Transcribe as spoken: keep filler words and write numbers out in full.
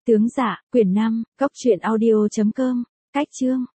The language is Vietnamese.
Tướng Dạ, quyển năm, cốc truyện audio chấm com, cách chương.